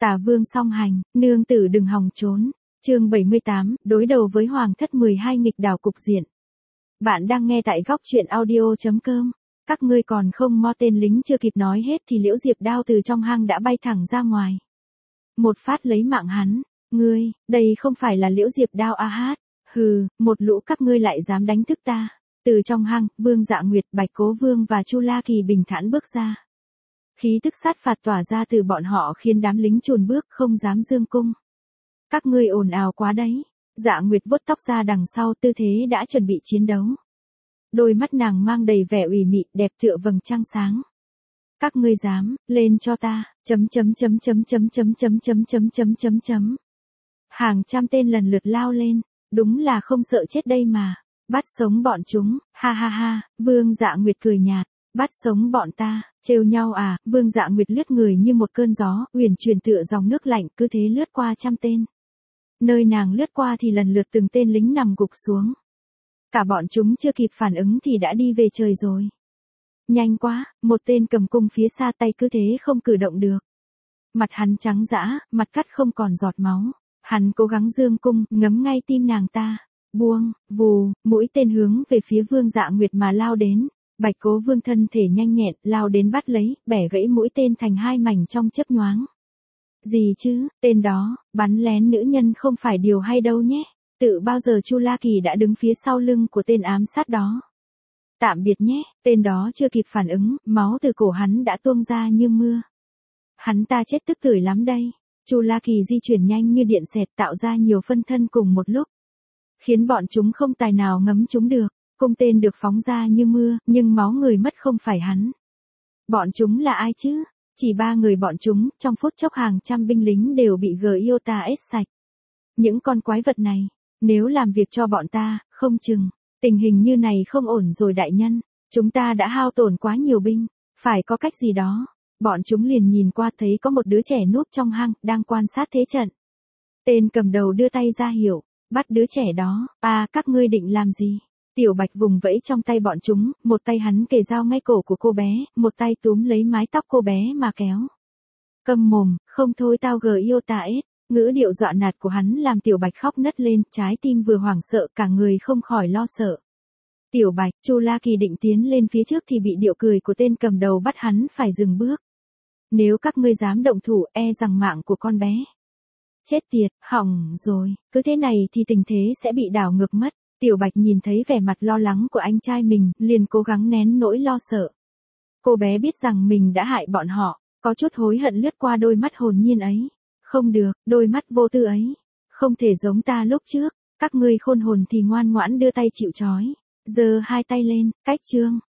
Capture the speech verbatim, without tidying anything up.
Tả Vương song hành, nương tử đừng hòng trốn. Chương bảy mươi tám, đối đầu với Hoàng thất mười hai nghịch đảo cục diện. Bạn đang nghe tại góc truyện audio chấm com. Các ngươi còn không mo, tên lính chưa kịp nói hết thì Liễu Diệp đao từ trong hang đã bay thẳng ra ngoài. Một phát lấy mạng hắn. Ngươi, đây không phải là Liễu Diệp đao a hát. Hừ, một lũ các ngươi lại dám đánh thức ta. Từ trong hang, Vương Dạ Nguyệt, Bạch Cố Vương và Chu La Kỳ bình thản bước ra. Khí tức sát phạt tỏa ra từ bọn họ khiến đám lính chùn bước không dám dương cung. Các ngươi ồn ào quá đấy. Dạ Nguyệt vuốt tóc ra đằng sau, tư thế đã chuẩn bị chiến đấu. Đôi mắt nàng mang đầy vẻ ủy mị, đẹp tựa vầng trăng sáng. Các ngươi dám, lên cho ta, chấm chấm chấm chấm chấm chấm chấm chấm chấm chấm chấm chấm. Hàng trăm tên lần lượt lao lên, đúng là không sợ chết đây mà. Bắt sống bọn chúng, ha ha ha, Vương Dạ Nguyệt cười nhạt. Bắt sống bọn ta, trêu nhau à? Vương Dạ Nguyệt lướt người như một cơn gió, uyển chuyển tựa dòng nước lạnh, cứ thế lướt qua trăm tên. Nơi nàng lướt qua thì lần lượt từng tên lính nằm gục xuống. Cả bọn chúng chưa kịp phản ứng thì đã đi về trời rồi. Nhanh quá, một tên cầm cung phía xa, tay cứ thế không cử động được. Mặt hắn trắng dã, mặt cắt không còn giọt máu. Hắn cố gắng giương cung, ngấm ngay tim nàng ta. Buông, vù, mũi tên hướng về phía Vương Dạ Nguyệt mà lao đến. Bạch Cố Vương thân thể nhanh nhẹn, lao đến bắt lấy, bẻ gãy mũi tên thành hai mảnh trong chớp nhoáng. Gì chứ, tên đó, bắn lén nữ nhân không phải điều hay đâu nhé. Tự bao giờ Chu La Kỳ đã đứng phía sau lưng của tên ám sát đó. Tạm biệt nhé, tên đó chưa kịp phản ứng, máu từ cổ hắn đã tuôn ra như mưa. Hắn ta chết tức tưởi lắm đây. Chu La Kỳ di chuyển nhanh như điện xẹt, tạo ra nhiều phân thân cùng một lúc, khiến bọn chúng không tài nào ngấm chúng được. Cung tên được phóng ra như mưa, nhưng máu người mất không phải hắn. Bọn chúng là ai chứ? Chỉ ba người bọn chúng, trong phút chốc hàng trăm binh lính đều bị Giota ết sạch. Những con quái vật này, nếu làm việc cho bọn ta, không chừng, tình hình như này không ổn rồi đại nhân. Chúng ta đã hao tổn quá nhiều binh, phải có cách gì đó. Bọn chúng liền nhìn qua thấy có một đứa trẻ núp trong hang, đang quan sát thế trận. Tên cầm đầu đưa tay ra hiệu, bắt đứa trẻ đó. À, các ngươi định làm gì? Tiểu Bạch vùng vẫy trong tay bọn chúng, một tay hắn kề dao ngay cổ của cô bé, một tay túm lấy mái tóc cô bé mà kéo. Câm mồm, không thôi tao Giota ết. Ngữ điệu dọa nạt của hắn làm Tiểu Bạch khóc nấc lên, trái tim vừa hoảng sợ, cả người không khỏi lo sợ. Tiểu Bạch, Chu La Kỳ định tiến lên phía trước thì bị điệu cười của tên cầm đầu bắt hắn phải dừng bước. Nếu các ngươi dám động thủ, e rằng mạng của con bé. Chết tiệt, hỏng rồi, cứ thế này thì tình thế sẽ bị đảo ngược mất. Tiểu Bạch nhìn thấy vẻ mặt lo lắng của anh trai mình, liền cố gắng nén nỗi lo sợ. Cô bé biết rằng mình đã hại bọn họ, có chút hối hận lướt qua đôi mắt hồn nhiên ấy. Không được, đôi mắt vô tư ấy. Không thể giống ta lúc trước, các ngươi khôn hồn thì ngoan ngoãn đưa tay chịu trói. Giơ hai tay lên, cách chương.